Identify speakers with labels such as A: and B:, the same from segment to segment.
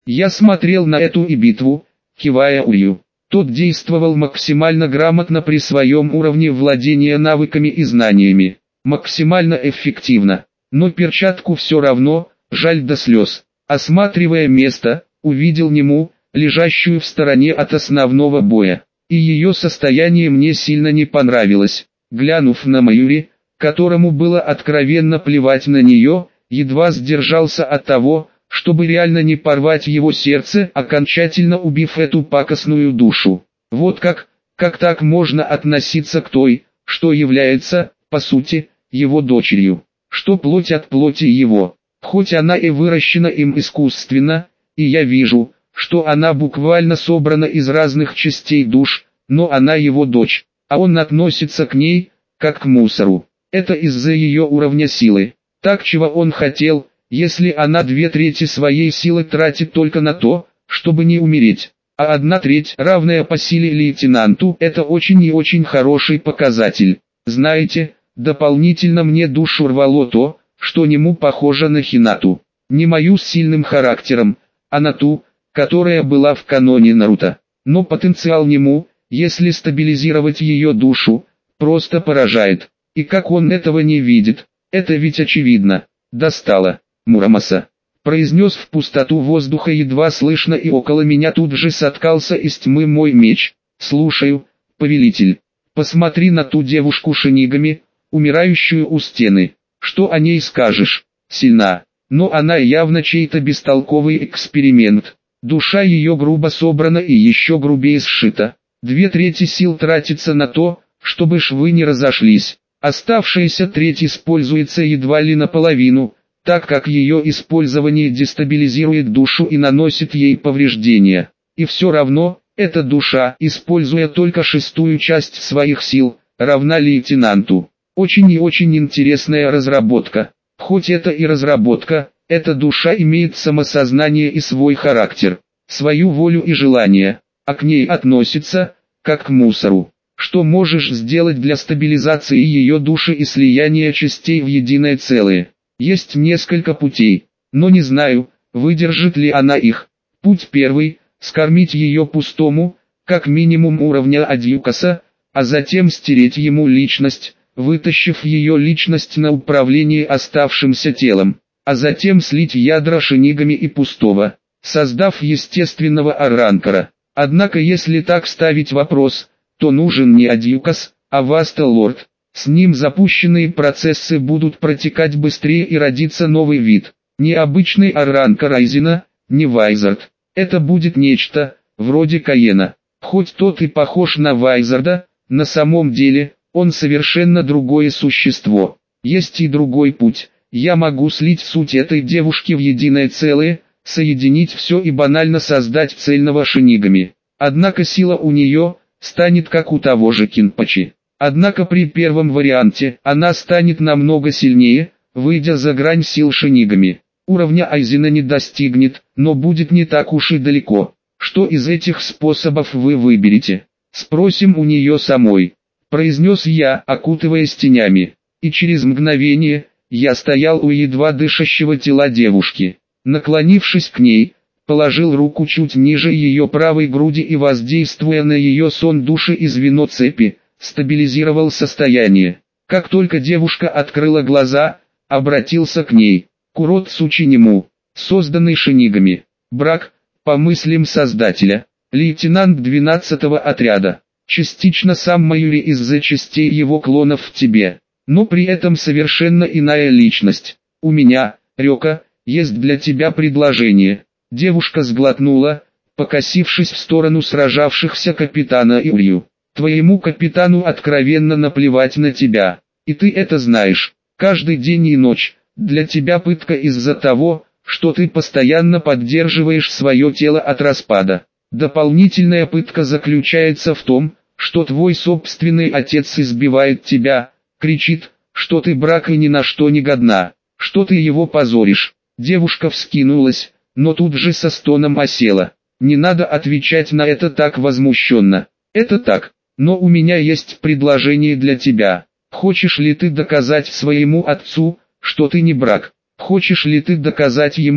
A: Я смотрел на эту и битву, кивая Урью. Тот действовал максимально грамотно при своем уровне владения навыками и знаниями. Максимально эффективно. Но перчатку все равно, жаль до слез. Осматривая место, увидел Нему, лежащую в стороне от основного боя. И ее состояние мне сильно не понравилось. Глянув на Маюри, которому было откровенно плевать на нее, едва сдержался от того, чтобы реально не порвать его сердце, окончательно убив эту пакостную душу. Вот как так можно относиться к той, что является, по сути, его дочерью, что плоть от плоти его, хоть она и выращена им искусственно, и я вижу, что она буквально собрана из разных частей душ, но она его дочь, а он относится к ней, как к мусору. Это из-за ее уровня силы. Так чего он хотел, если она 2/3 своей силы тратит только на то, чтобы не умереть, а 1/3, равная по силе лейтенанту, это очень и очень хороший показатель. Знаете, дополнительно мне душу рвало то, что Нему похоже на Хинату. Не мою с сильным характером, а на ту, которая была в каноне Наруто. Но потенциал Нему, если стабилизировать ее душу, просто поражает. И как он этого не видит, это ведь очевидно. Достало. Мурамаса. Произнес в пустоту воздуха едва слышно, и около меня тут же соткался из тьмы мой меч. Слушаю, повелитель. Посмотри на ту девушку шинигами, умирающую у стены. Что о ней скажешь? Сильна. Но она явно чей-то бестолковый эксперимент. Душа ее грубо собрана и еще грубее сшита. 2/3 сил тратится на то, чтобы швы не разошлись. Оставшаяся треть используется едва ли наполовину, так как ее использование дестабилизирует душу и наносит ей повреждения. И все равно, эта душа, используя только 1/6 часть своих сил, равна лейтенанту. Очень и очень интересная разработка. Хоть это и разработка, эта душа имеет самосознание и свой характер, свою волю и желание, а к ней относится, как к мусору. Что можешь сделать для стабилизации ее души и слияния частей в единое целое? Есть несколько путей, но не знаю, выдержит ли она их. Путь первый – скормить ее пустому, как минимум уровня Адьюкаса, а затем стереть ему личность, вытащив ее личность на управление оставшимся телом, а затем слить ядра шинигами и пустого, создав естественного Арранкара. Однако если так ставить вопрос, то нужен не Адьюкас, а Васта Лорд. С ним запущенные процессы будут протекать быстрее и родится новый вид. Не обычный Арранкар Райзена, не Вайзард. Это будет нечто, вроде Каена. Хоть тот и похож на Вайзарда, на самом деле, он совершенно другое существо. Есть и другой путь. Я могу слить суть этой девушки в единое целое, соединить все и банально создать цельного шинигами. Однако сила у нее станет как у того же Кинпачи. Однако при первом варианте она станет намного сильнее, выйдя за грань сил шинигами. Уровня Айзена не достигнет, но будет не так уж и далеко. Что из этих способов вы выберете? Спросим у нее самой. Произнес я, окутываясь тенями. И через мгновение, я стоял у едва дышащего тела девушки. Наклонившись к ней, положил руку чуть ниже ее правой груди и, воздействуя на ее сон души и звено цепи, стабилизировал состояние. Как только девушка открыла глаза, обратился к ней. Куротсучи Нему, созданный шинигами. Брак, по мыслям создателя, лейтенант 12-го отряда. Частично сам Маюри из-за частей его клонов в тебе, но при этом совершенно иная личность. У меня, Рёка, есть для тебя предложение. Девушка сглотнула, покосившись в сторону сражавшихся капитана и Урью. Твоему капитану откровенно наплевать на тебя, и ты это знаешь. Каждый день и ночь, для тебя пытка из-за того, что ты постоянно поддерживаешь свое тело от распада. Дополнительная пытка заключается в том, что твой собственный отец избивает тебя, кричит, что ты брак и ни на что не годна, что ты его позоришь. Девушка вскинулась, но тут же со стоном осела. Не надо отвечать на это так возмущенно. Это так, но у меня есть предложение для тебя. Хочешь ли ты доказать своему отцу, что ты не брак? Хочешь ли ты доказать ему,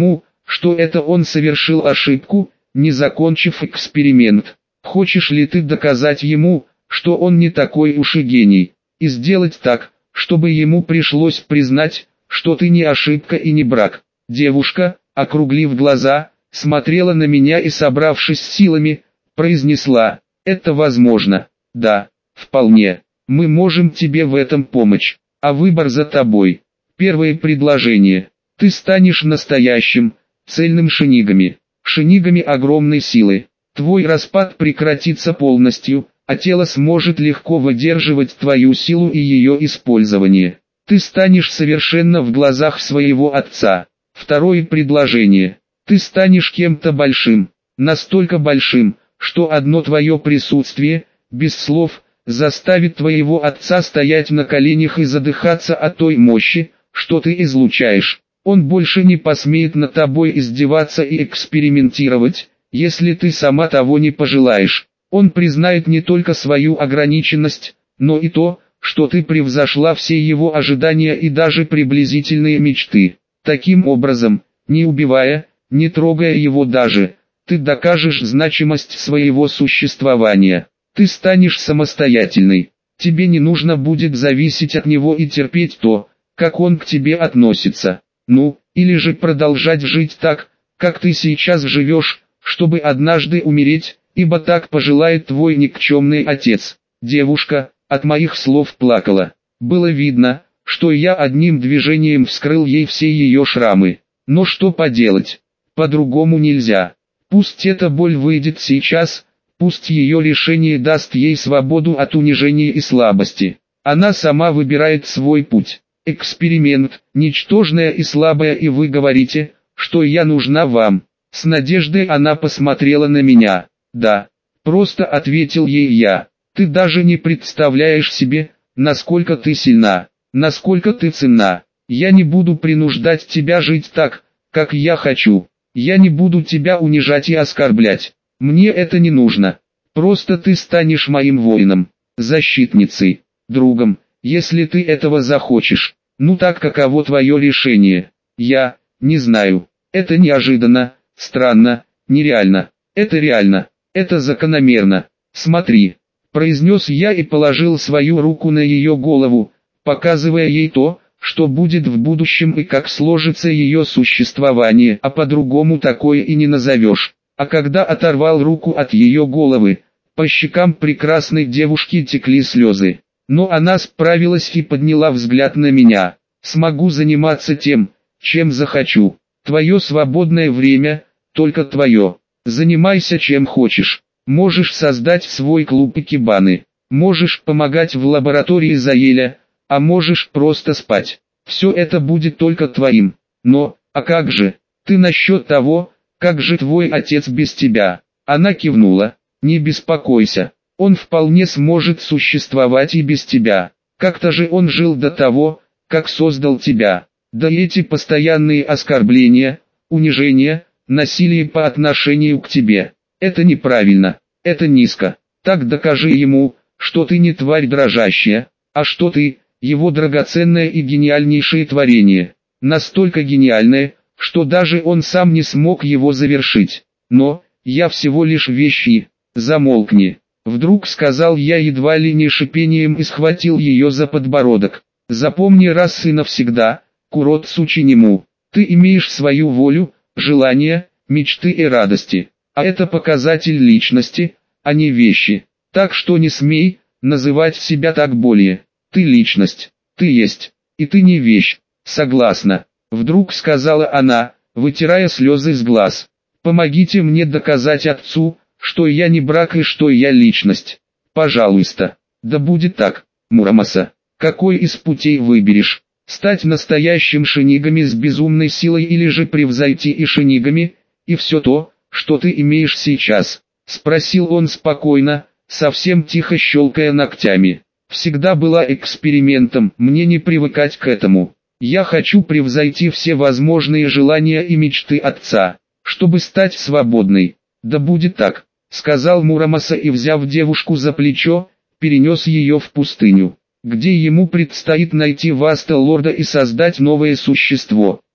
A: что это он совершил ошибку, не закончив эксперимент. Хочешь ли ты доказать ему, что он не такой уж и гений, и сделать так, чтобы ему пришлось признать, что ты не ошибка и не брак? Девушка, округлив глаза, смотрела на меня и, собравшись с силами, произнесла: «Это возможно. Да, вполне. Мы можем тебе в этом помочь, а выбор за тобой. Первое предложение. Ты станешь настоящим, цельным шинигами. Шинигами огромной силы. Твой распад прекратится полностью, а тело сможет легко выдерживать твою силу и ее использование. Ты станешь совершенно в глазах своего отца. Второе предложение. Ты станешь кем-то большим, настолько большим, что одно твое присутствие, без слов, заставит твоего отца стоять на коленях и задыхаться от той мощи, что ты излучаешь. Он больше не посмеет над тобой издеваться и экспериментировать, если ты сама того не пожелаешь. Он признает не только свою ограниченность, но и то, что ты превзошла все его ожидания и даже приблизительные мечты. Таким образом, не убивая, не трогая его даже, ты докажешь значимость своего существования. Ты станешь самостоятельной. Тебе не нужно будет зависеть от него и терпеть то, как он к тебе относится. Ну, или же продолжать жить так, как ты сейчас живешь, чтобы однажды умереть, ибо так пожелает твой никчемный отец. Девушка от моих слов плакала. Было видно, что я одним движением вскрыл ей все ее шрамы. Но что поделать? По-другому нельзя. Пусть эта боль выйдет сейчас, пусть ее решение даст ей свободу от унижения и слабости. Она сама выбирает свой путь. Эксперимент, ничтожная и слабая, и вы говорите, что я нужна вам. С надеждой она посмотрела на меня. Да, просто ответил ей я. Ты даже не представляешь себе, насколько ты сильна, насколько ты ценна. Я не буду принуждать тебя жить так, как я хочу. Я не буду тебя унижать и оскорблять. Мне это не нужно. Просто ты станешь моим воином, защитницей, другом, если ты этого захочешь. Ну так каково твое решение? Я не знаю. Это неожиданно, странно, нереально. Это реально. Это закономерно. Смотри, произнес я и положил свою руку на ее голову, показывая ей то, что будет в будущем и как сложится ее существование, а по-другому такое и не назовешь. А когда оторвал руку от ее головы, по щекам прекрасной девушки текли слезы. Но она справилась и подняла взгляд на меня. Смогу заниматься тем, чем захочу. Твое свободное время, только твое. Занимайся чем хочешь. Можешь создать свой клуб икебаны. Можешь помогать в лаборатории Заэля, а можешь просто спать. Все это будет только твоим. Но, а как же, ты насчет того, как же твой отец без тебя? Она кивнула. Не беспокойся, он вполне сможет существовать и без тебя. Как-то же он жил до того, как создал тебя. Да и эти постоянные оскорбления, унижения, насилие по отношению к тебе. Это неправильно, это низко. Так докажи ему, что ты не тварь дрожащая, а что ты, его драгоценное и гениальнейшее творение. Настолько гениальное, что даже он сам не смог его завершить. Но, я всего лишь вещи. Замолкни. Вдруг сказал я едва ли не шипением и схватил ее за подбородок. Запомни раз и навсегда, Курот Сучинему, ты имеешь свою волю, желания, мечты и радости. А это показатель личности, а не вещи. Так что не смей называть себя так более. Ты личность, ты есть, и ты не вещь. Согласна. Вдруг сказала она, вытирая слезы с глаз. Помогите мне доказать отцу, что я не брак и что я личность. Пожалуйста. Да будет так, Мурамаса. Какой из путей выберешь? Стать настоящим шинигами с безумной силой или же превзойти и шинигами, и все то, что ты имеешь сейчас? Спросил он спокойно, совсем тихо щелкая ногтями. Всегда была экспериментом, мне не привыкать к этому. Я хочу превзойти все возможные желания и мечты отца, чтобы стать свободной. Да будет так, сказал Мурамаса и, взяв девушку за плечо, перенес ее в пустыню, где ему предстоит найти Васта Лорда и создать новое существо.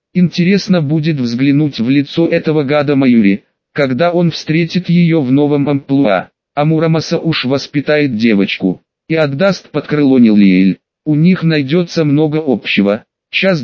A: Интересно будет взглянуть в лицо этого гада Маюри, когда он встретит ее в новом амплуа. А Мурамаса уж воспитает девочку и отдаст под крыло Нилиэль. У них найдется много общего. Часть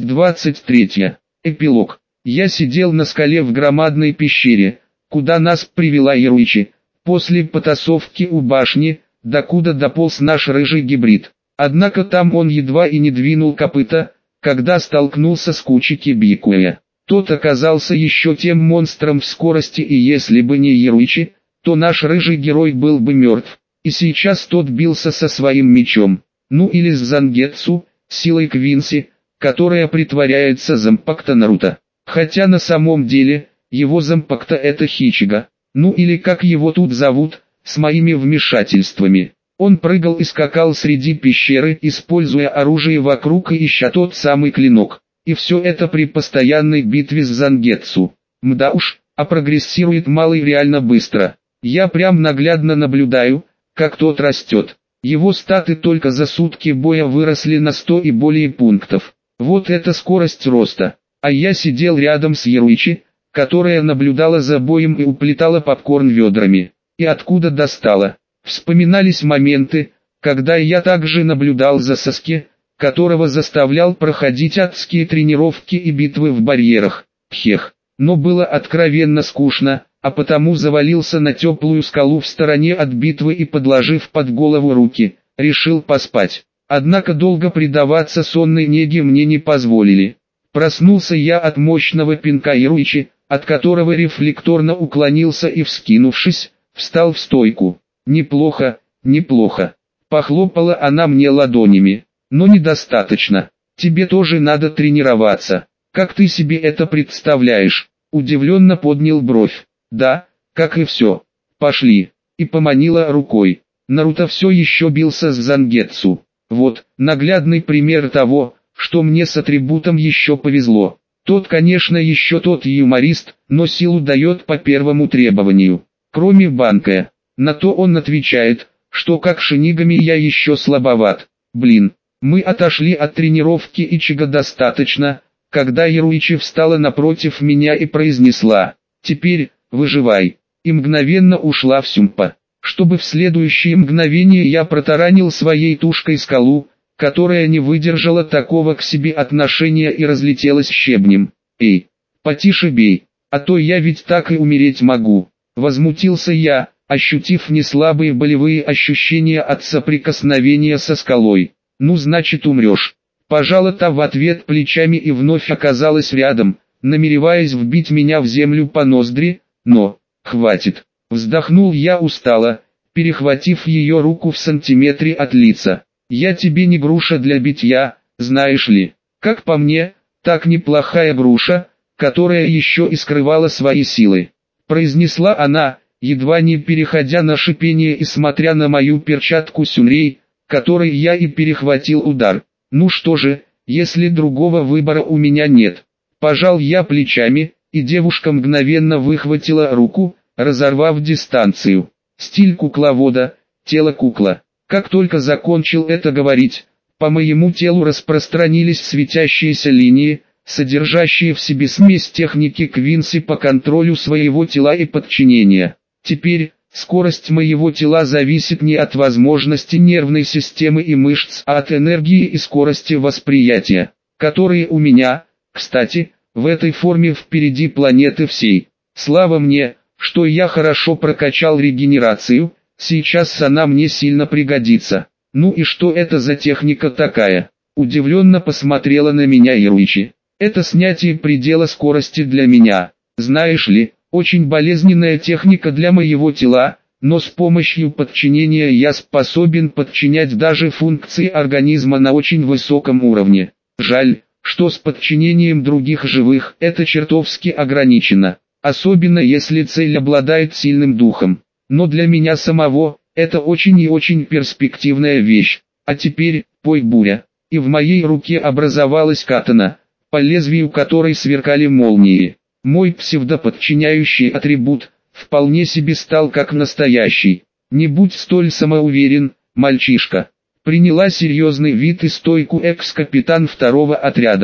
A: 23. Эпилог. Я сидел на скале в громадной пещере, куда нас привела Яруичи, после потасовки у башни, докуда дополз наш рыжий гибрид. Однако там он едва и не двинул копыта, когда столкнулся с кучей Кибикуя. Тот оказался еще тем монстром в скорости, и если бы не Яруичи, то наш рыжий герой был бы мертв. И сейчас тот бился со своим мечом, ну или с Зангетсу, силой Квинси, которая притворяется Зампакта Наруто. Хотя на самом деле, его Зампакта это Хичига, ну или как его тут зовут, с моими вмешательствами. Он прыгал и скакал среди пещеры, используя оружие вокруг и ища тот самый клинок. И все это при постоянной битве с Зангетсу. Мда уж, а прогрессирует малый реально быстро. Я прям наглядно наблюдаю, как тот растет. Его статы только за сутки боя выросли на 100 и более пунктов. Вот это скорость роста. А я сидел рядом с Яруичи, которая наблюдала за боем и уплетала попкорн ведрами. И откуда достала? Вспоминались моменты, когда я также наблюдал за Саске, которого заставлял проходить адские тренировки и битвы в барьерах. Хех. Но было откровенно скучно, а потому завалился на теплую скалу в стороне от битвы и, подложив под голову руки, решил поспать. Однако долго предаваться сонной неге мне не позволили. Проснулся я от мощного пинка Яруичи, от которого рефлекторно уклонился и, вскинувшись, встал в стойку. Неплохо, неплохо. Похлопала она мне ладонями. Но недостаточно. Тебе тоже надо тренироваться. Как ты себе это представляешь? Удивленно поднял бровь. Да, как и все. Пошли. И поманила рукой. Наруто все еще бился с Зангетсу. Вот, наглядный пример того, что мне с атрибутом еще повезло. Тот, конечно, еще тот юморист, но силу дает по первому требованию. Кроме Банкая. На то он отвечает, что как шинигами я еще слабоват. Блин, мы отошли от тренировки Ичига достаточно, когда Яруичи встала напротив меня и произнесла: «Теперь, выживай», и мгновенно ушла в сюмпа. Чтобы в следующее мгновение я протаранил своей тушкой скалу, которая не выдержала такого к себе отношения и разлетелась щебнем. «Эй, потише бей, а то я ведь так и умереть могу», возмутился я, ощутив неслабые болевые ощущения от соприкосновения со скалой. «Ну значит умрешь». Пожала та в ответ плечами и вновь оказалась рядом, намереваясь вбить меня в землю по ноздри, но... «Хватит». Вздохнул я устало, перехватив ее руку в сантиметре от лица. «Я тебе не груша для битья, знаешь ли. Как по мне, так неплохая груша, которая еще и скрывала свои силы», произнесла она, едва не переходя на шипение и смотря на мою перчатку сюнрей, которой я и перехватил удар. «Ну что же, если другого выбора у меня нет». Пожал я плечами, и девушка мгновенно выхватила руку, разорвав дистанцию. Стиль кукловода, тело кукла. Как только закончил это говорить, по моему телу распространились светящиеся линии, содержащие в себе смесь техники Квинси по контролю своего тела и подчинения. Теперь, скорость моего тела зависит не от возможности нервной системы и мышц, а от энергии и скорости восприятия, которые у меня, кстати, в этой форме впереди планеты всей. Слава мне, что я хорошо прокачал регенерацию, сейчас она мне сильно пригодится. Ну и что это за техника такая? Удивленно посмотрела на меня Яруичи. Это снятие предела скорости для меня. Знаешь ли, очень болезненная техника для моего тела, но с помощью подчинения я способен подчинять даже функции организма на очень высоком уровне. Жаль, что с подчинением других живых это чертовски ограничено, особенно если цель обладает сильным духом. Но для меня самого, это очень и очень перспективная вещь. А теперь, пой, буря. И в моей руке образовалась катана, по лезвию которой сверкали молнии. Мой псевдоподчиняющий атрибут, вполне себе стал как настоящий. Не будь столь самоуверен, мальчишка. Приняла серьезный вид и стойку экс-капитан второго отряда.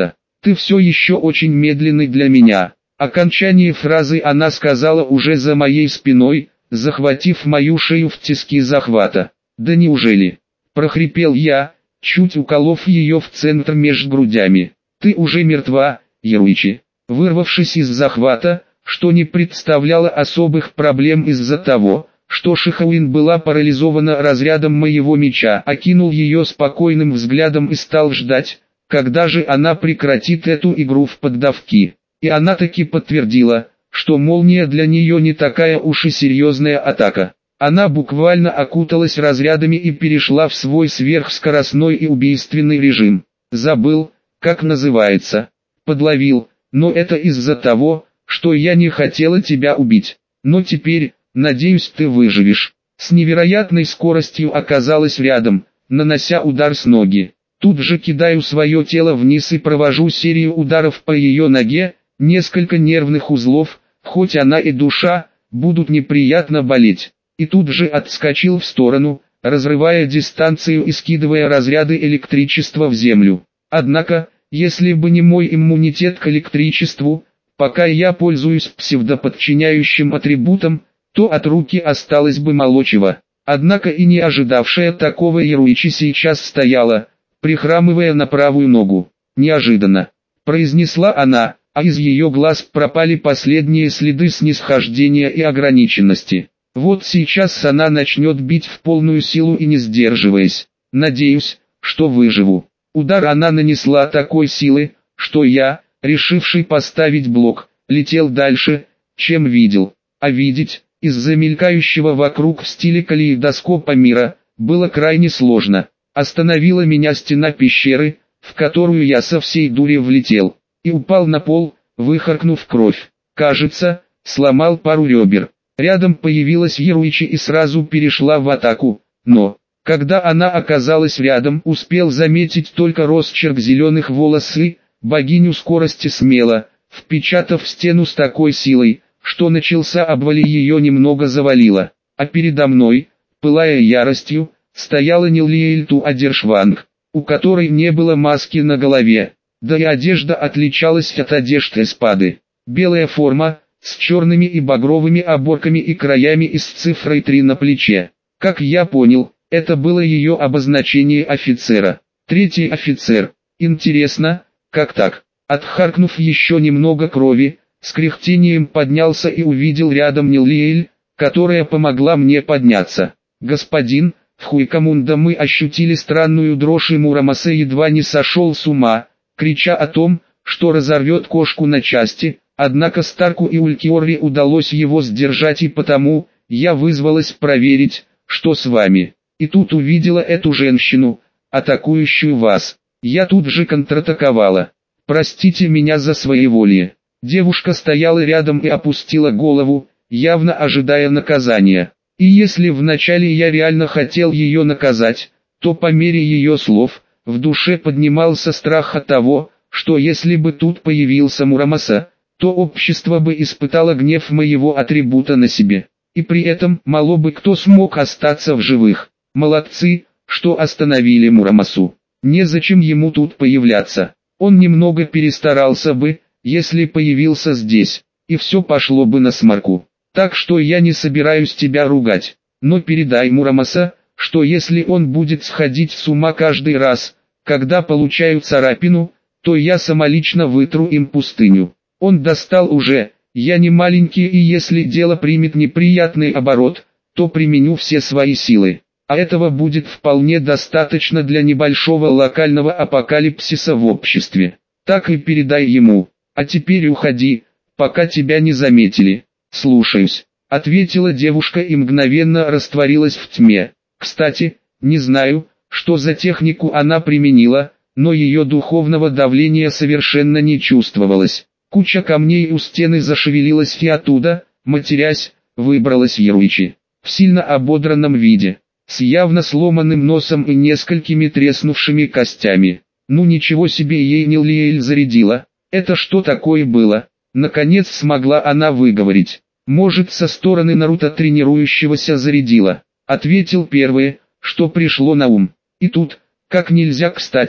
A: Ты все еще очень медленный для меня. Окончание фразы она сказала уже за моей спиной, захватив мою шею в тиски захвата. Да неужели? Прохрипел я, чуть уколов ее в центр между грудями. Ты уже мертва, Яруичи. Вырвавшись из захвата, что не представляло особых проблем из-за того, что Шихауин была парализована разрядом моего меча, окинул ее спокойным взглядом и стал ждать, когда же она прекратит эту игру в поддавки. И она таки подтвердила, что молния для нее не такая уж и серьезная атака. Она буквально окуталась разрядами и перешла в свой сверхскоростной и убийственный режим. Забыл, как называется. Подловил, но это из-за того, что я не хотела тебя убить. Но теперь, надеюсь, ты выживешь. С невероятной скоростью оказалась рядом, нанося удар с ноги. Тут же кидаю свое тело вниз и провожу серию ударов по ее ноге, несколько нервных узлов, хоть она и душа, будут неприятно болеть. И тут же отскочил в сторону, разрывая дистанцию и скидывая разряды электричества в землю. Однако, если бы не мой иммунитет к электричеству, пока я пользуюсь псевдоподчиняющим атрибутом, то от руки осталось бы мало чего. Однако и не ожидавшая такого Яруичи сейчас стояла, прихрамывая на правую ногу. «Неожиданно», — произнесла она, а из ее глаз пропали последние следы снисхождения и ограниченности. Вот сейчас она начнет бить в полную силу и не сдерживаясь. Надеюсь, что выживу. Удар она нанесла такой силы, что я, решивший поставить блок, летел дальше, чем видел. А видеть, из-за мелькающего вокруг в стиле калейдоскопа мира, было крайне сложно. Остановила меня стена пещеры, в которую я со всей дури влетел, и упал на пол, выхаркнув кровь. Кажется, сломал пару ребер. Рядом появилась Яруичи и сразу перешла в атаку, но, когда она оказалась рядом, успел заметить только росчерк зеленых волос и, богиню скорости смело, впечатав в стену с такой силой, что начался обвал и ее немного завалило. А передо мной, пылая яростью, стояла Нилиэль Туадершванг, у которой не было маски на голове, да и одежда отличалась от одежды эспады. Белая форма, с черными и багровыми оборками и краями и с цифрой 3 на плече. Как я понял, это было ее обозначение офицера. Третий офицер. Интересно, как так? Отхаркнув еще немного крови, с кряхтением поднялся и увидел рядом Нилиэль, которая помогла мне подняться. «Господин, в Хуикамунда мы ощутили странную дрожь, и Мурамаса едва не сошел с ума, крича о том, что разорвет кошку на части, однако Старку и Улькиорри удалось его сдержать, и потому я вызвалась проверить, что с вами. И тут увидела эту женщину, атакующую вас. Я тут же контратаковала. Простите меня за своеволие». Девушка стояла рядом и опустила голову, явно ожидая наказания. И если вначале я реально хотел ее наказать, то по мере ее слов, в душе поднимался страх от того, что если бы тут появился Мурамаса, то общество бы испытало гнев моего атрибута на себе. И при этом мало бы кто смог остаться в живых. Молодцы, что остановили Мурамасу. Незачем ему тут появляться. Он немного перестарался бы, если появился здесь, и все пошло бы насморку. Так что я не собираюсь тебя ругать, но передай Мурамаса, что если он будет сходить с ума каждый раз, когда получаю царапину, то я самолично вытру им пустыню. Он достал уже, я не маленький, и если дело примет неприятный оборот, то применю все свои силы. А этого будет вполне достаточно для небольшого локального апокалипсиса в обществе. Так и передай ему. А теперь уходи, пока тебя не заметили. «Слушаюсь», — ответила девушка и мгновенно растворилась в тьме. Кстати, не знаю, что за технику она применила, но ее духовного давления совершенно не чувствовалось. Куча камней у стены зашевелилась, и оттуда, матерясь, выбралась Яруичи. В сильно ободранном виде, с явно сломанным носом и несколькими треснувшими костями. Ну ничего себе, ей Нилиэль зарядила. Это что такое было? Наконец смогла она выговорить. «Может, со стороны Наруто тренирующегося зарядила», — ответил первое, что пришло на ум. И тут, как нельзя кстати,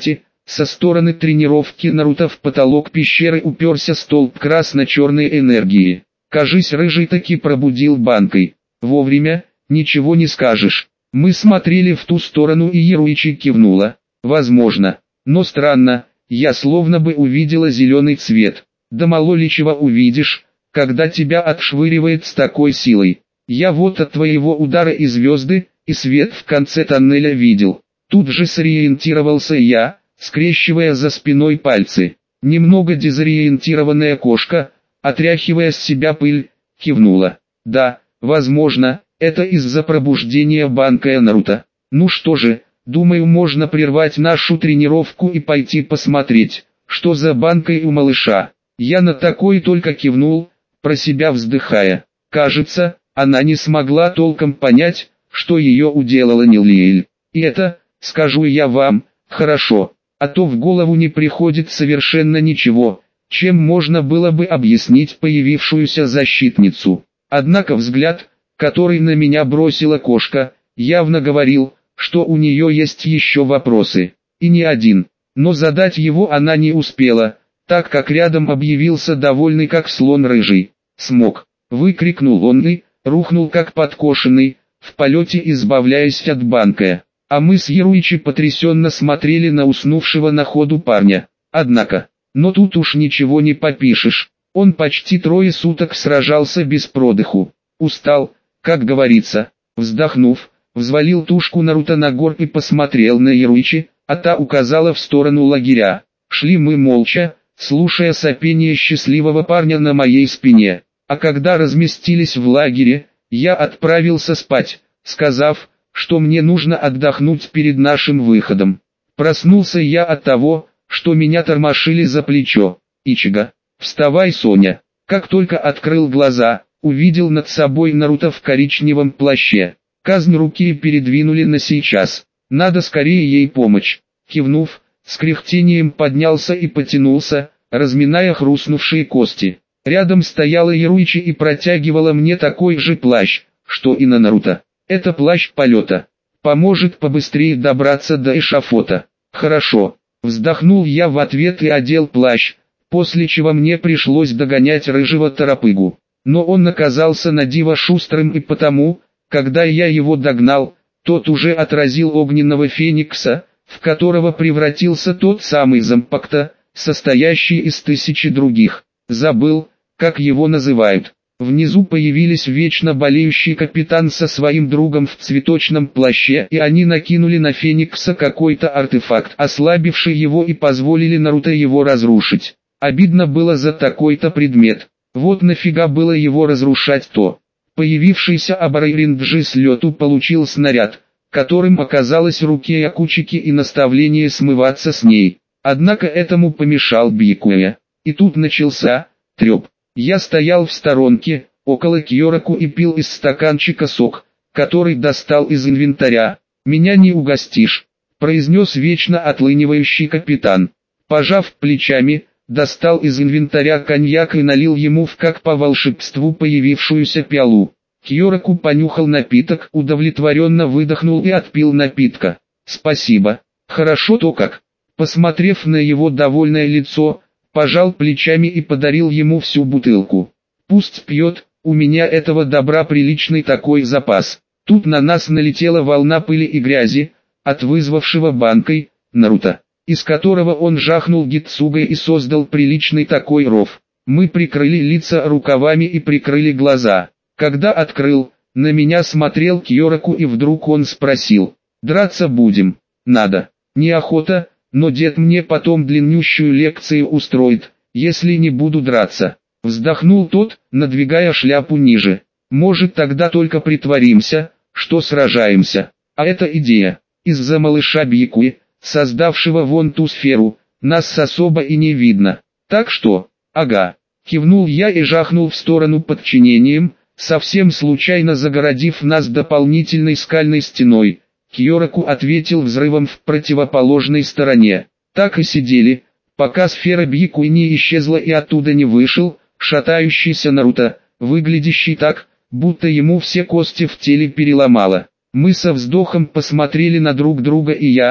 A: Со стороны тренировки Наруто в потолок пещеры уперся столб красно-черной энергии. Кажись, рыжий таки пробудил банкой. Вовремя, ничего не скажешь. Мы смотрели в ту сторону, и Яруичи кивнула. Возможно. Но странно, я словно бы увидела зеленый цвет. Да мало ли чего увидишь, когда тебя отшвыривает с такой силой. Я вот от твоего удара и звезды, и свет в конце тоннеля видел. Тут же сориентировался я, скрещивая за спиной пальцы. Немного дезориентированная кошка, отряхивая с себя пыль, кивнула. Да, возможно, это из-за пробуждения банкой Наруто. Ну что же, думаю, можно прервать нашу тренировку и пойти посмотреть, что за банкой у малыша. Я на такой только кивнул, про себя вздыхая. Кажется, она не смогла толком понять, что ее уделала Нилиэль. И это, скажу я вам, хорошо, а то в голову не приходит совершенно ничего, чем можно было бы объяснить появившуюся защитницу. Однако взгляд, который на меня бросила кошка, явно говорил, что у нее есть еще вопросы. И не один. Но задать его она не успела, так как рядом объявился довольный как слон рыжий. «Смог!» — выкрикнул он и рухнул как подкошенный, в полете избавляясь от банка. А мы с Яруичи потрясенно смотрели на уснувшего на ходу парня. Однако, но тут уж ничего не попишешь. Он почти 3 суток сражался без продыху. Устал, как говорится. Вздохнув, взвалил тушку Наруто на горб и посмотрел на Яруичи, а та указала в сторону лагеря. Шли мы молча, слушая сопение счастливого парня на моей спине. А когда разместились в лагере, я отправился спать, сказав, что мне нужно отдохнуть перед нашим выходом. Проснулся я от того, что меня тормошили за плечо. «Ичиго, вставай, Соня!» Как только открыл глаза, увидел над собой Наруто в коричневом плаще. Казнь руки передвинули на сейчас. Надо скорее ей помочь. Кивнув, с кряхтением поднялся и потянулся, разминая хрустнувшие кости. Рядом стояла Яруичи и протягивала мне такой же плащ, что и на Наруто. Это плащ полета. Поможет побыстрее добраться до эшафота. Хорошо. Вздохнул я в ответ и одел плащ, после чего мне пришлось догонять рыжего торопыгу. Но он оказался на диво шустрым, и потому, когда я его догнал, тот уже отразил огненного феникса, в которого превратился тот самый Зампакта, состоящий из 1000 других. Забыл, как его называют. Внизу появились вечно болеющий капитан со своим другом в цветочном плаще, и они накинули на Феникса какой-то артефакт, ослабивший его, и позволили Наруто его разрушить. Обидно было за такой-то предмет. Вот нафига было его разрушать-то. Появившийся Абарайринджи с лету получил снаряд, которым оказалась в руке Якучики и наставление смываться с ней. Однако этому помешал Бикуэ. И тут начался треп. Я стоял в сторонке, около Кьёраку, и пил из стаканчика сок, который достал из инвентаря. «Меня не угостишь», — произнес вечно отлынивающий капитан. Пожав плечами, достал из инвентаря коньяк и налил ему в как по волшебству появившуюся пиалу. Кьёраку понюхал напиток, удовлетворенно выдохнул и отпил напитка. «Спасибо. Хорошо-то как». Посмотрев на его довольное лицо, пожал плечами и подарил ему всю бутылку. «Пусть пьет, у меня этого добра приличный такой запас». Тут на нас налетела волна пыли и грязи, от вызвавшего банкой Наруто, из которого он жахнул Гицугой и создал приличный такой ров. Мы прикрыли лица рукавами и прикрыли глаза. Когда открыл, на меня смотрел Кьёраку, и вдруг он спросил: «Драться будем?» «Надо». «Неохота, но дед мне потом длиннющую лекцию устроит, если не буду драться». Вздохнул тот, надвигая шляпу ниже. «Может, тогда только притворимся, что сражаемся. А это идея. Из-за малыша Бикуи, создавшего вон ту сферу, нас особо и не видно. Так что, ага». Кивнул я и жахнул в сторону подчинением, совсем случайно загородив нас дополнительной скальной стеной. Кьёраку ответил взрывом в противоположной стороне. Так и сидели, пока сфера Бикуи не исчезла и оттуда не вышел шатающийся Наруто, выглядящий так, будто ему все кости в теле переломало. Мы со вздохом посмотрели на друг друга, и я,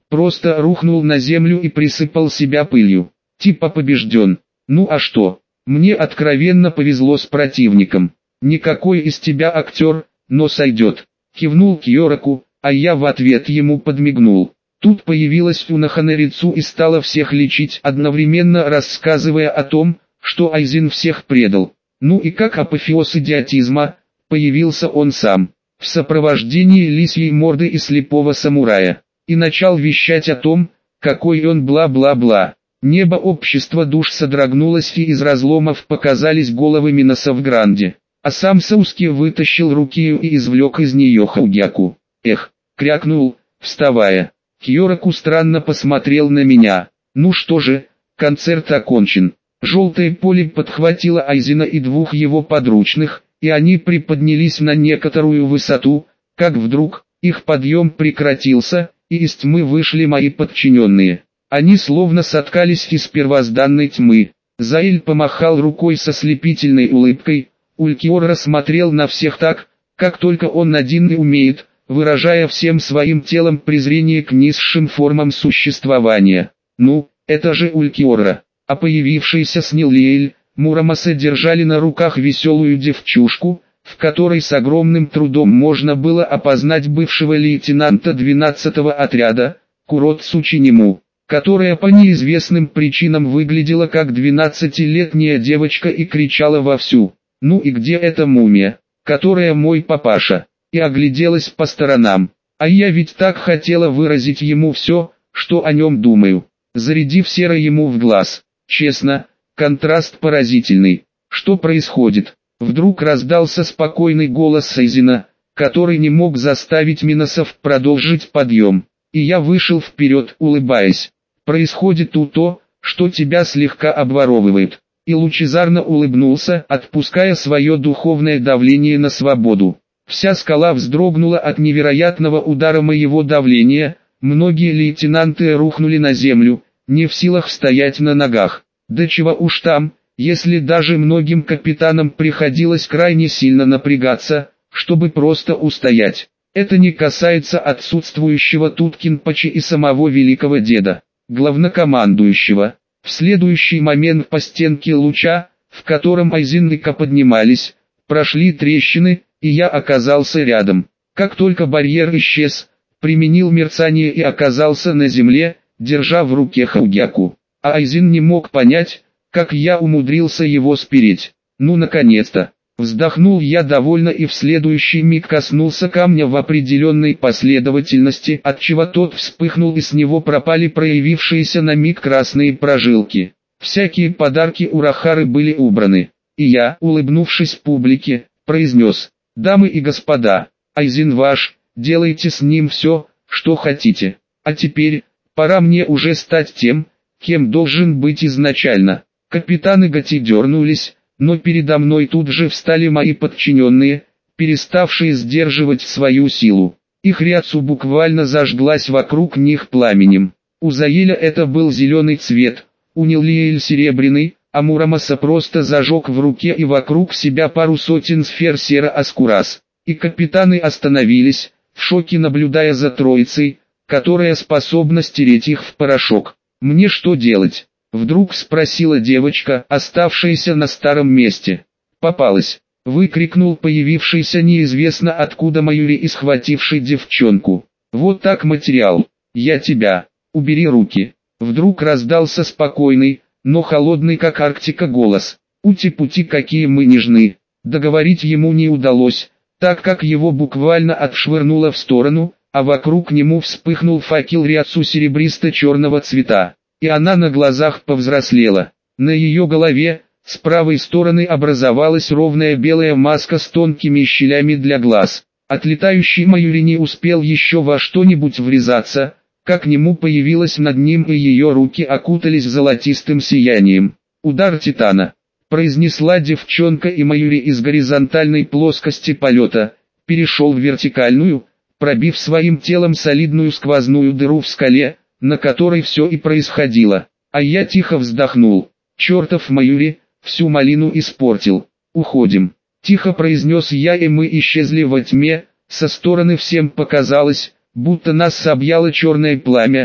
A: просто рухнул на землю и присыпал себя пылью. Типа побежден. Ну а что? Мне откровенно повезло с противником. Никакой из тебя актер, но сойдет. Кивнул Кьёраку, а я в ответ ему подмигнул. Тут появилась Унаханерицу и стала всех лечить, одновременно рассказывая о том, что Айзин всех предал. Ну и как апофеоз идиотизма, появился он сам, в сопровождении лисьей морды и слепого самурая, и начал вещать о том, какой он бла-бла-бла. Небо общества душ содрогнулось, и из разломов показались головы Миноса в Гранде. А сам Сауски вытащил руки и извлек из нее Хаугяку. Эх, крякнул, вставая. Кьёраку странно посмотрел на меня. Ну что же, концерт окончен. Желтое поле подхватило Айзена и двух его подручных, и они приподнялись на некоторую высоту, как вдруг, их подъем прекратился, и из тьмы вышли мои подчиненные. Они словно соткались из первозданной тьмы. Заэль помахал рукой со слепительной улыбкой. Улькиор смотрел на всех так, как только он один и умеет, выражая всем своим телом презрение к низшим формам существования. Ну, это же Улькиора. А появившийся Снилиэль, Мурамаса держали на руках веселую девчушку, в которой с огромным трудом можно было опознать бывшего лейтенанта 12-го отряда, Куротсу Чиниму, которая по неизвестным причинам выглядела как 12-летняя девочка и кричала вовсю. Ну и где эта мумия, которая мой папаша? И огляделась по сторонам. А я ведь так хотела выразить ему все, что о нем думаю, зарядив серо ему в глаз. Честно, контраст поразительный. Что происходит? Вдруг раздался спокойный голос Сайзина, который не мог заставить Миносов продолжить подъем. И я вышел вперед, улыбаясь. Происходит тут то, что тебя слегка обворовывает. И лучезарно улыбнулся, отпуская свое духовное давление на свободу. Вся скала вздрогнула от невероятного удара моего давления, многие лейтенанты рухнули на землю, не в силах стоять на ногах. Да чего уж там, если даже многим капитанам приходилось крайне сильно напрягаться, чтобы просто устоять. Это не касается отсутствующего тут Кинпачи и самого великого деда, главнокомандующего. В следующий момент по стенке луча, в котором Айзин и Ка поднимались, прошли трещины, и я оказался рядом. Как только барьер исчез, применил мерцание и оказался на земле, держа в руке Хаугяку. А Айзин не мог понять, как я умудрился его спереть. Ну наконец-то! Вздохнул я довольно и в следующий миг коснулся камня в определенной последовательности, отчего тот вспыхнул и с него пропали проявившиеся на миг красные прожилки. Всякие подарки Урахары были убраны. И я, улыбнувшись публике, произнес: «Дамы и господа, Айзин ваш, делайте с ним все, что хотите. А теперь, пора мне уже стать тем, кем должен быть изначально». Капитаны Гати дернулись, но передо мной тут же встали мои подчиненные, переставшие сдерживать свою силу. Их ряцу буквально зажглась вокруг них пламенем. У Заэля это был зеленый цвет, у Нилиэль серебряный, а Мурамаса просто зажег в руке и вокруг себя пару сотен сфер серо-аскурас. И капитаны остановились, в шоке наблюдая за троицей, которая способна стереть их в порошок. «Мне что делать?» — вдруг спросила девочка, оставшаяся на старом месте. «Попалась!» — выкрикнул появившийся неизвестно откуда Маюри и схвативший девчонку. «Вот так материал! Я тебя! Убери руки!» Вдруг раздался спокойный, но холодный как Арктика голос. «Ути-пути, какие мы нежны!» Договорить ему не удалось, так как его буквально отшвырнуло в сторону, а вокруг нему вспыхнул факел ряцу серебристо-черного цвета. И она на глазах повзрослела. На ее голове, с правой стороны образовалась ровная белая маска с тонкими щелями для глаз. Отлетающий Маюри не успел еще во что-нибудь врезаться, как к нему появилась над ним и ее руки окутались золотистым сиянием. «Удар Титана», — произнесла девчонка, и Маюри из горизонтальной плоскости полета перешел в вертикальную, пробив своим телом солидную сквозную дыру в скале, на которой все и происходило. А я тихо вздохнул. «Чертов Маюри, всю малину испортил. Уходим», — тихо произнес я, и мы исчезли во тьме. Со стороны всем показалось, будто нас объяло черное пламя,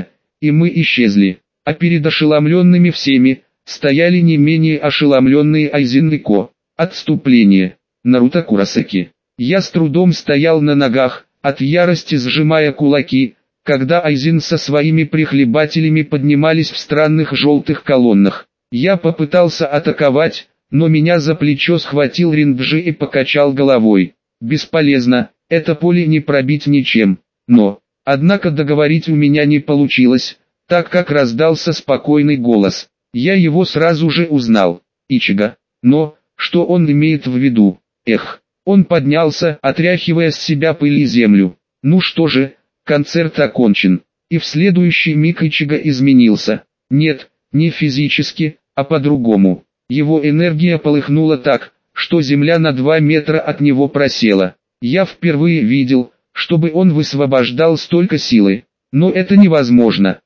A: и мы исчезли. А перед ошеломленными всеми, стояли не менее ошеломленные Айзен и Ко. Отступление. Наруто Куросаки. Я с трудом стоял на ногах, от ярости сжимая кулаки, когда Айзен со своими прихлебателями поднимались в странных желтых колоннах. Я попытался атаковать, но меня за плечо схватил Ринджи и покачал головой. Бесполезно, это поле не пробить ничем. Однако договорить у меня не получилось, так как раздался спокойный голос. Я его сразу же узнал. Ичиго. Но, что он имеет в виду? Он поднялся, отряхивая с себя пыль и землю. Ну что же, концерт окончен. И в следующий миг Ичиго изменился. Нет, не физически, а по-другому. Его энергия полыхнула так, что земля на 2 метра от него просела. Я впервые видел, чтобы он высвобождал столько силы. Но это невозможно.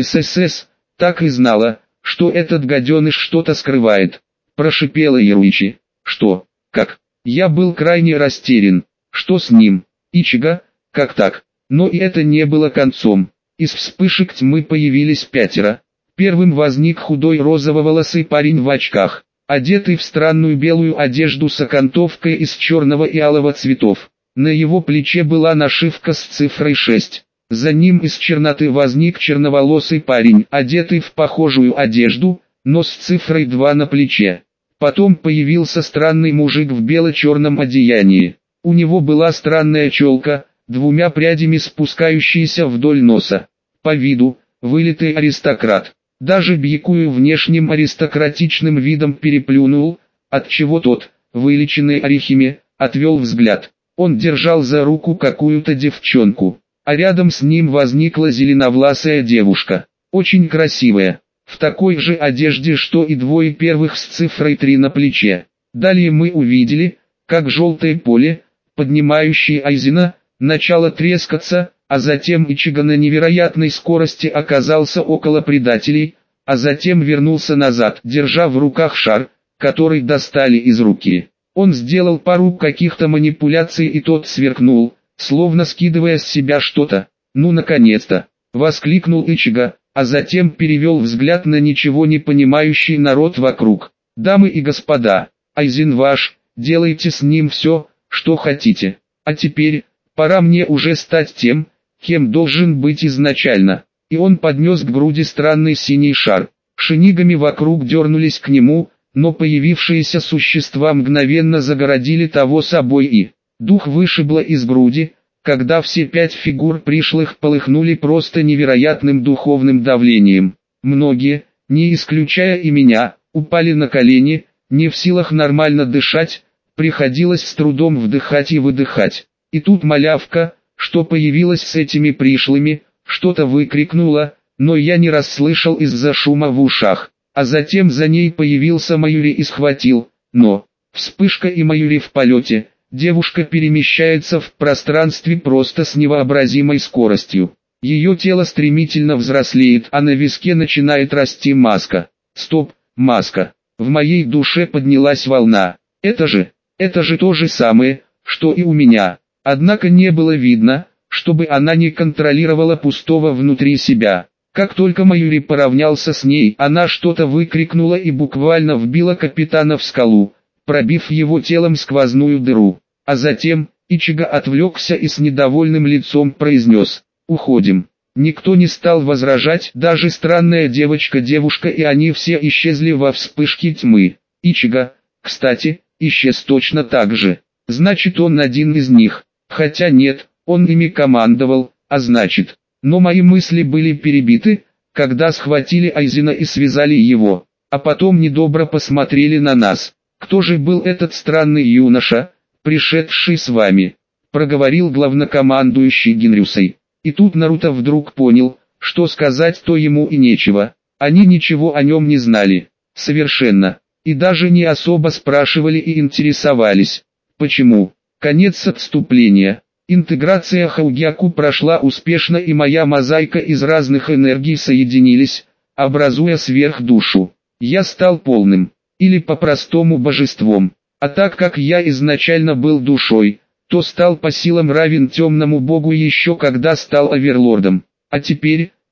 A: ТСС так и знала, что этот гаденыш что-то скрывает. Прошипела Яруичи. Что? Как? Я был крайне растерян. Что с ним? Ичиго? Как так? Но и это не было концом. Из вспышек тьмы появились 5. Первым возник худой розово-волосый парень в очках, одетый в странную белую одежду с окантовкой из черного и алого цветов. На его плече была нашивка с цифрой 6. За ним из черноты возник черноволосый парень, одетый в похожую одежду, но с цифрой 2 на плече. Потом появился странный мужик в бело-черном одеянии. У него была странная челка, 2 прядями спускающаяся вдоль носа. По виду, вылитый аристократ. Даже Бьякую внешним аристократичным видом переплюнул, отчего тот, вылеченный орехами, отвел взгляд. Он держал за руку какую-то девчонку, а рядом с ним возникла зеленовласая девушка, очень красивая, в такой же одежде, что и 2 первых с цифрой 3 на плече. Далее мы увидели, как желтое поле, поднимающее Айзена, начало трескаться, а затем Ичиго на невероятной скорости оказался около предателей, а затем вернулся назад, держа в руках шар, который достали из руки. Он сделал пару каких-то манипуляций и тот сверкнул, словно скидывая с себя что-то. «Ну наконец-то!» — воскликнул Ичиго, а затем перевел взгляд на ничего не понимающий народ вокруг. «Дамы и господа, Айзен ваш, делайте с ним все, что хотите. А теперь, пора мне уже стать тем, кем должен быть изначально». И он поднес к груди странный синий шар. Шинигами вокруг дернулись к нему, но появившиеся существа мгновенно загородили того собой и дух вышибло из груди, когда все 5 фигур пришлых полыхнули просто невероятным духовным давлением. Многие, не исключая и меня, упали на колени, не в силах нормально дышать, приходилось с трудом вдыхать и выдыхать. И тут малявка, что появилась с этими пришлыми, что-то выкрикнула, но я не расслышал из-за шума в ушах. А затем за ней появился Майюри и схватил, но вспышка и Майюри в полете, девушка перемещается в пространстве просто с невообразимой скоростью. Ее тело стремительно взрослеет, а на виске начинает расти маска. Стоп, маска. В моей душе поднялась волна. Это же то же самое, что и у меня. Однако не было видно, чтобы она не контролировала пустого внутри себя. Как только Майюри поравнялся с ней, она что-то выкрикнула и буквально вбила капитана в скалу, пробив его телом сквозную дыру. А затем, Ичиго отвлекся и с недовольным лицом произнес: «Уходим». Никто не стал возражать, даже странная девочка-девушка, и они все исчезли во вспышке тьмы. Ичиго, кстати, исчез точно так же. Значит, он один из них. Хотя нет, он ими командовал, а значит... Но мои мысли были перебиты, когда схватили Айзена и связали его, а потом недобро посмотрели на нас. «Кто же был этот странный юноша, пришедший с вами?» — проговорил главнокомандующий Генрюсой. И тут Наруто вдруг понял, что сказать-то ему и нечего. Они ничего о нем не знали. Совершенно. И даже не особо спрашивали и интересовались. Почему? Конец отступления. Интеграция Хаугяку прошла успешно, и моя мозаика из разных энергий соединились, образуя сверхдушу. Я стал полным, или по-простому божеством. А так как я изначально был душой, то стал по силам равен темному богу еще когда стал оверлордом. А теперь,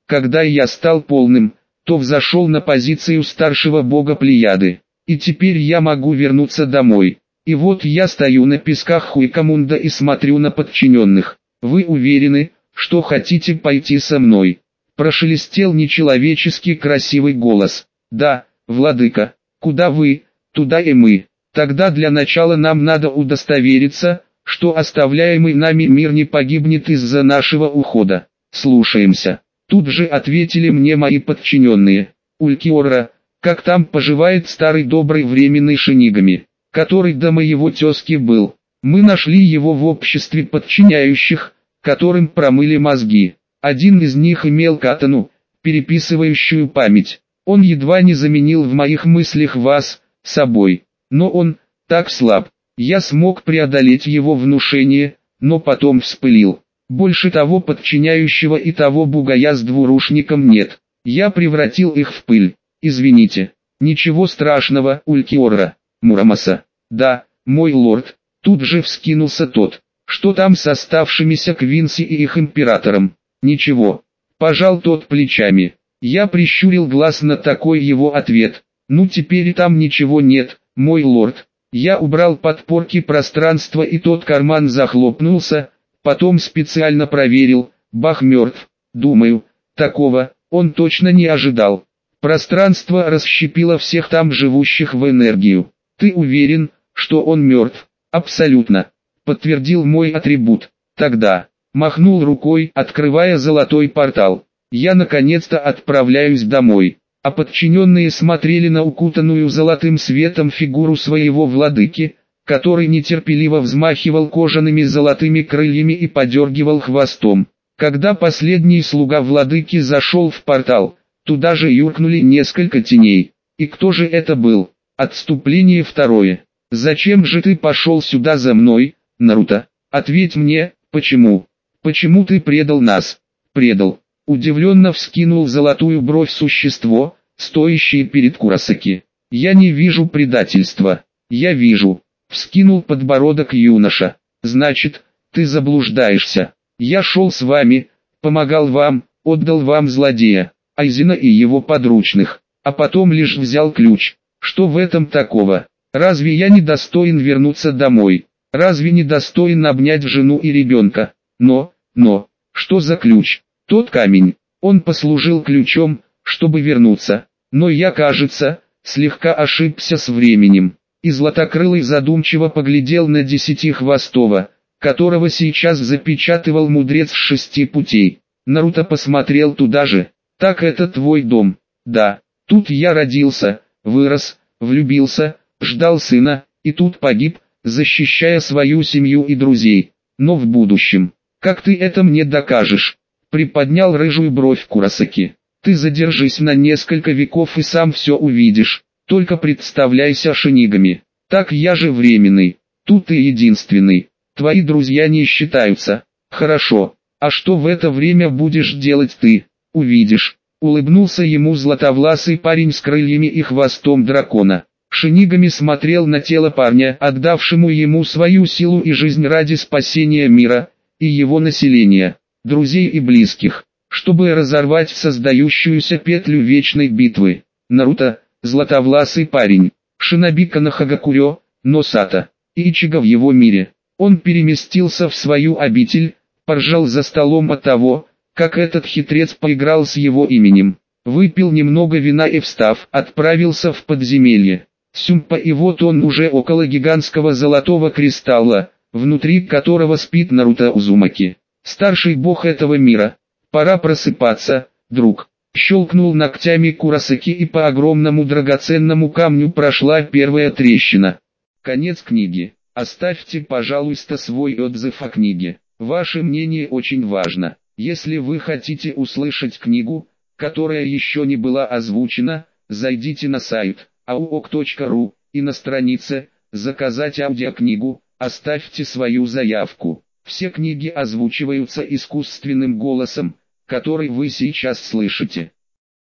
A: Когда я стал полным, то взошел на позицию старшего бога Плеяды. И теперь я могу вернуться домой. И вот я стою на песках Хуикамунда и смотрю на подчиненных. Вы уверены, что хотите пойти со мной? Прошелестел нечеловечески красивый голос. Да, владыка. Куда вы, туда и мы. Тогда для начала нам надо удостовериться, что оставляемый нами мир не погибнет из-за нашего ухода. Слушаемся. Тут же ответили мне мои подчиненные. Улькиора, как там поживает старый добрый временный Шинигами, который до моего тезки был. Мы нашли его в обществе подчиняющих, которым промыли мозги. Один из них имел катану, переписывающую память. Он едва не заменил в моих мыслях вас, собой. Но он, так слаб. Я смог преодолеть его внушение, но потом вспылил. Больше того подчиняющего и того бугая с двурушником нет. Я превратил их в пыль. Извините. Ничего страшного, Улькиора. Мурамаса. Да, мой лорд. Тут же вскинулся тот. Что там с оставшимися Квинси и их императором? Ничего. Пожал тот плечами. Я прищурил глаз на такой его ответ. Ну теперь и там ничего нет, мой лорд. Я убрал подпорки пространства и тот карман захлопнулся, потом специально проверил, бах мертв. Думаю, такого он точно не ожидал. Пространство расщепило всех там живущих в энергию. Ты уверен, что он мертв? Абсолютно. Подтвердил мой атрибут. Тогда, махнул рукой, открывая золотой портал. Я наконец-то отправляюсь домой. А подчиненные смотрели на укутанную золотым светом фигуру своего владыки, который нетерпеливо взмахивал кожаными золотыми крыльями и подергивал хвостом. Когда последний слуга владыки зашел в портал, туда же юркнули несколько теней. И кто же это был? Отступление второе. Зачем же ты пошел сюда за мной, Наруто? Ответь мне, почему? Почему ты предал нас? Предал. Удивленно вскинул золотую бровь существо, стоящее перед Куросаки. Я не вижу предательства. Я вижу. Вскинул подбородок юноша. Значит, ты заблуждаешься. Я шел с вами, помогал вам, отдал вам злодея, Айзена и его подручных, а потом лишь взял ключ. Что в этом такого? Разве я не достоин вернуться домой? Разве не достоин обнять жену и ребенка? Но, что за ключ? Тот камень. Он послужил ключом, чтобы вернуться. Но я, кажется, слегка ошибся с временем. И Златокрылый задумчиво поглядел на Десятихвостого, которого сейчас запечатывал мудрец с 6 путей. Наруто посмотрел туда же. Так это твой дом? Да. Тут я родился, вырос, влюбился, ждал сына, и тут погиб, защищая свою семью и друзей. Но в будущем. Как ты это мне докажешь? Приподнял рыжую бровь Куросаки. Ты задержись на несколько веков и сам все увидишь. Только представляйся Шинигами. Так я же временный. Тут ты единственный. Твои друзья не считаются. Хорошо. А что в это время будешь делать ты? Увидишь. Улыбнулся ему златовласый парень с крыльями и хвостом дракона. Шинигами смотрел на тело парня, отдавшему ему свою силу и жизнь ради спасения мира и его населения, друзей и близких, чтобы разорвать создающуюся петлю вечной битвы. Наруто, златовласый парень, шиноби Канахагакурё, Носата, Ичиго в его мире. Он переместился в свою обитель, поржал за столом от того, как этот хитрец поиграл с его именем. Выпил немного вина и встав, отправился в подземелье. Сюмпа, и вот он уже около гигантского золотого кристалла, внутри которого спит Наруто Узумаки. Старший бог этого мира. Пора просыпаться, друг. Щелкнул ногтями Куросаки, и по огромному драгоценному камню прошла первая трещина. Конец книги. Оставьте, пожалуйста, свой отзыв о книге. Ваше мнение очень важно. Если вы хотите услышать книгу, которая еще не была озвучена, зайдите на сайт auok.ru и на странице «Заказать аудиокнигу» оставьте свою заявку. Все книги озвучиваются искусственным голосом, который вы сейчас слышите.